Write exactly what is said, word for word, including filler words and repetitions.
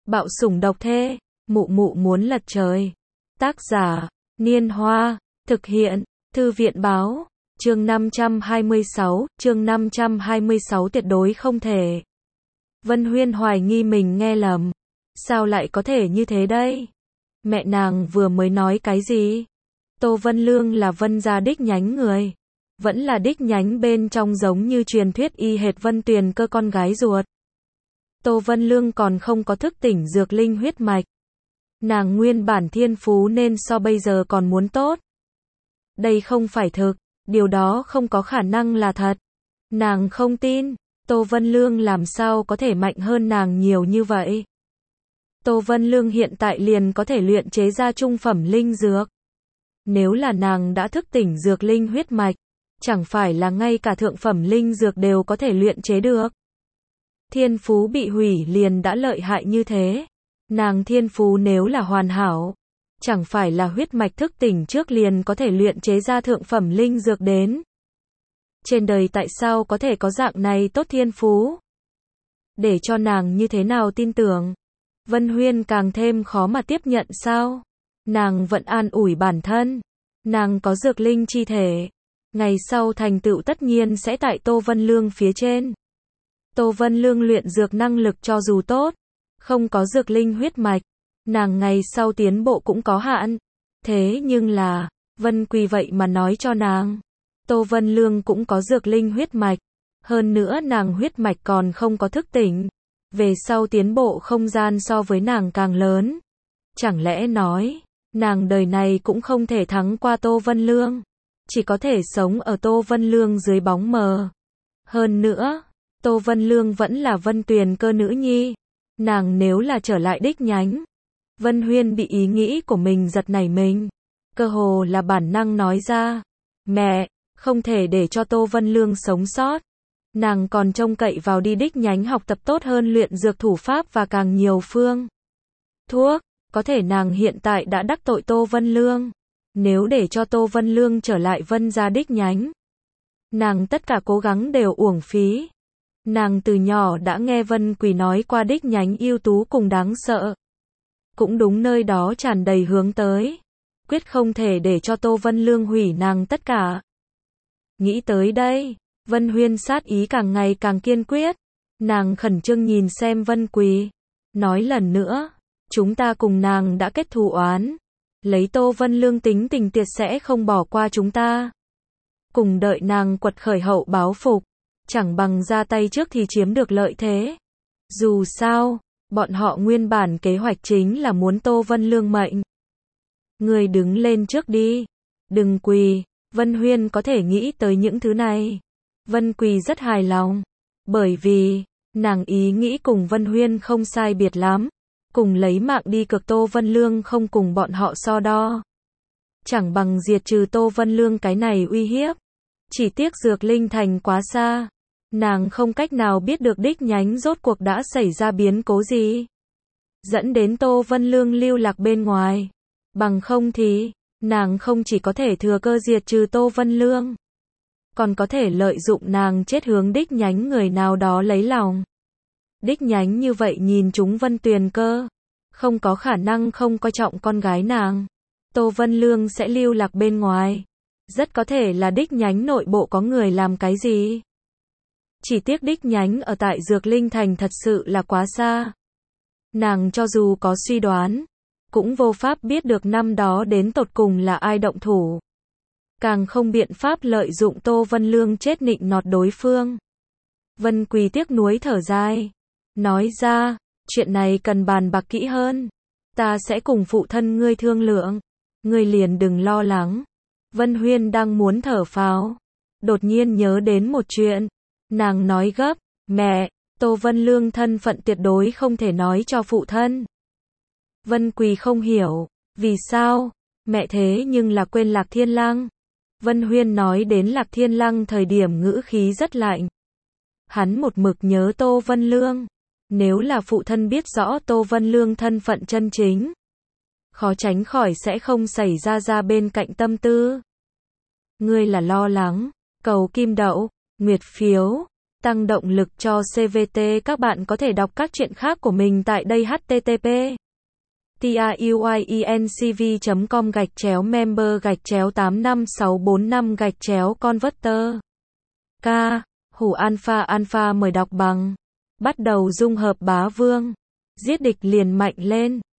Bạo sủng độc thê, mụ mụ muốn lật trời. Tác giả, Niên Hoa, thực hiện, Thư viện báo, chương năm trăm hai mươi sáu, chương năm trăm hai mươi sáu tuyệt đối không thể. Vân Huyên hoài nghi mình nghe lầm. Sao lại có thể như thế đây? Mẹ nàng vừa mới nói cái gì? Tô Vân Lương là Vân gia đích nhánh người. Vẫn là đích nhánh bên trong giống như truyền thuyết y hệt Vân Tuyền Cơ con gái ruột. Tô Vân Lương còn không có thức tỉnh dược linh huyết mạch. Nàng nguyên bản thiên phú nên so bây giờ còn muốn tốt. Đây không phải thực, điều đó không có khả năng là thật. Nàng không tin, Tô Vân Lương làm sao có thể mạnh hơn nàng nhiều như vậy. Tô Vân Lương hiện tại liền có thể luyện chế ra trung phẩm linh dược. Nếu là nàng đã thức tỉnh dược linh huyết mạch, chẳng phải là ngay cả thượng phẩm linh dược đều có thể luyện chế được. Thiên phú bị hủy liền đã lợi hại như thế. Nàng thiên phú nếu là hoàn hảo, chẳng phải là huyết mạch thức tỉnh trước liền có thể luyện chế ra thượng phẩm linh dược đến. Trên đời tại sao có thể có dạng này tốt thiên phú? Để cho nàng như thế nào tin tưởng? Vân Huyên càng thêm khó mà tiếp nhận sao? Nàng vẫn an ủi bản thân. Nàng có dược linh chi thể. Ngày sau thành tựu tất nhiên sẽ tại Tô Vân Lương phía trên. Tô Vân Lương luyện dược năng lực cho dù tốt, không có dược linh huyết mạch, nàng ngày sau tiến bộ cũng có hạn. Thế nhưng là, Vân Quỳ vậy mà nói cho nàng, Tô Vân Lương cũng có dược linh huyết mạch, hơn nữa nàng huyết mạch còn không có thức tỉnh, về sau tiến bộ không gian so với nàng càng lớn. Chẳng lẽ nói, nàng đời này cũng không thể thắng qua Tô Vân Lương, chỉ có thể sống ở Tô Vân Lương dưới bóng mờ. Hơn nữa, Tô Vân Lương vẫn là Vân Tuyền Cơ nữ nhi. Nàng nếu là trở lại đích nhánh. Vân Huyên bị ý nghĩ của mình giật nảy mình. Cơ hồ là bản năng nói ra. Mẹ, không thể để cho Tô Vân Lương sống sót. Nàng còn trông cậy vào đi đích nhánh học tập tốt hơn luyện dược thủ pháp và càng nhiều phương thuốc. Có thể nàng hiện tại đã đắc tội Tô Vân Lương. Nếu để cho Tô Vân Lương trở lại Vân gia đích nhánh, nàng tất cả cố gắng đều uổng phí. Nàng từ nhỏ đã nghe Vân Quỳ nói qua đích nhánh ưu tú cùng đáng sợ. Cũng đúng nơi đó tràn đầy hướng tới. Quyết không thể để cho Tô Vân Lương hủy nàng tất cả. Nghĩ tới đây, Vân Huyên sát ý càng ngày càng kiên quyết. Nàng khẩn trương nhìn xem Vân Quỳ. Nói lần nữa, chúng ta cùng nàng đã kết thù oán. Lấy Tô Vân Lương tính tình tuyệt sẽ không bỏ qua chúng ta. Cùng đợi nàng quật khởi hậu báo phục. Chẳng bằng ra tay trước thì chiếm được lợi thế. Dù sao, bọn họ nguyên bản kế hoạch chính là muốn Tô Vân Lương mệnh. Người đứng lên trước đi. Đừng quỳ. Vân Huyên có thể nghĩ tới những thứ này. Vân Quỳ rất hài lòng. Bởi vì, nàng ý nghĩ cùng Vân Huyên không sai biệt lắm. Cùng lấy mạng đi cược Tô Vân Lương không cùng bọn họ so đo. Chẳng bằng diệt trừ Tô Vân Lương cái này uy hiếp. Chỉ tiếc dược linh thành quá xa. Nàng không cách nào biết được đích nhánh rốt cuộc đã xảy ra biến cố gì. Dẫn đến Tô Vân Lương lưu lạc bên ngoài. Bằng không thì, nàng không chỉ có thể thừa cơ diệt trừ Tô Vân Lương. Còn có thể lợi dụng nàng chết hướng đích nhánh người nào đó lấy lòng. Đích nhánh như vậy nhìn chúng Vân Tuyền Cơ. Không có khả năng không coi trọng con gái nàng. Tô Vân Lương sẽ lưu lạc bên ngoài. Rất có thể là đích nhánh nội bộ có người làm cái gì. Chỉ tiếc đích nhánh ở tại Dược Linh Thành thật sự là quá xa. Nàng cho dù có suy đoán, cũng vô pháp biết được năm đó đến tột cùng là ai động thủ. Càng không biện pháp lợi dụng Tô Vân Lương chết nịnh nọt đối phương. Vân Quỳ tiếc nuối thở dài. Nói ra, chuyện này cần bàn bạc kỹ hơn. Ta sẽ cùng phụ thân ngươi thương lượng. Ngươi liền đừng lo lắng. Vân Huyên đang muốn thở phào. Đột nhiên nhớ đến một chuyện. Nàng nói gấp, mẹ, Tô Vân Lương thân phận tuyệt đối không thể nói cho phụ thân. Vân Quỳ không hiểu, vì sao, mẹ thế nhưng là quên Lạc Thiên Lăng. Vân Huyên nói đến Lạc Thiên Lăng thời điểm ngữ khí rất lạnh. Hắn một mực nhớ Tô Vân Lương. Nếu là phụ thân biết rõ Tô Vân Lương thân phận chân chính, khó tránh khỏi sẽ không xảy ra ra bên cạnh tâm tư. Ngươi là lo lắng, cầu kim đậu, nguyệt phiếu, tăng động lực cho xê vê tê. Các bạn có thể đọc các truyện khác của mình tại đây h t t p tuyinc chấm com gạch chéo member gạch chéo tám năm sáu bốn năm gạch chéo converter. K. Hủ alpha alpha mời đọc bằng. Bắt đầu dung hợp bá vương. Giết địch liền mạnh lên.